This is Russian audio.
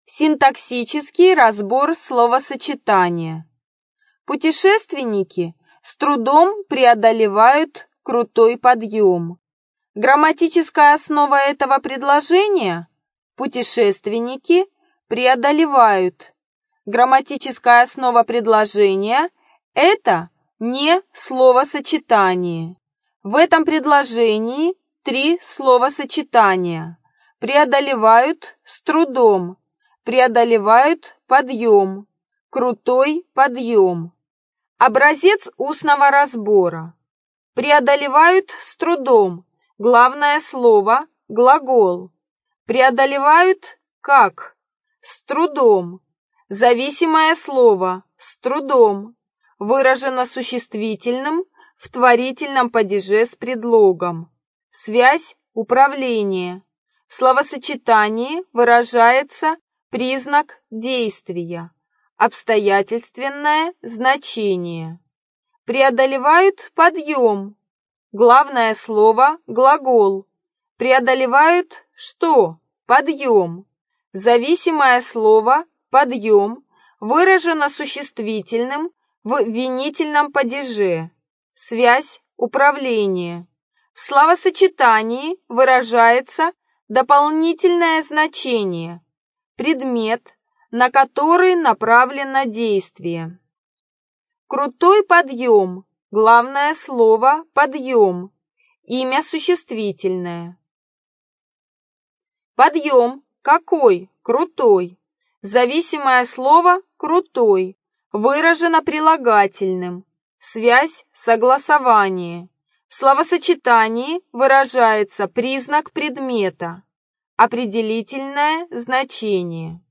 Синтаксический разбор словосочетания. Путешественники с трудом преодолевают крутой подъем. Грамматическая основа этого предложения – путешественники преодолевают. Грамматическая основа предложения – это не словосочетание. В этом предложении три словосочетания. Преодолевают с трудом, преодолевают подъем, крутой подъем. Образец устного разбора. Преодолевают с трудом. Главное слово – глагол. Преодолевают как? С трудом. Зависимое слово – с трудом. Выражено существительным в творительном падеже с предлогом. Связь – управление. В словосочетании выражается признак действия. Обстоятельственное значение. Преодолевают подъем. Главное слово – глагол. Преодолевают что? Подъем. Зависимое слово «подъем» выражено существительным в винительном падеже. Связь – управление. В словосочетании выражается дополнительное значение. Предмет, на который направлено действие. Крутой подъем. Главное слово «подъем». Имя существительное. Подъем. Какой? Крутой. Зависимое слово «крутой» выражено прилагательным. Связь – согласование. В словосочетании выражается признак предмета. Определительное значение.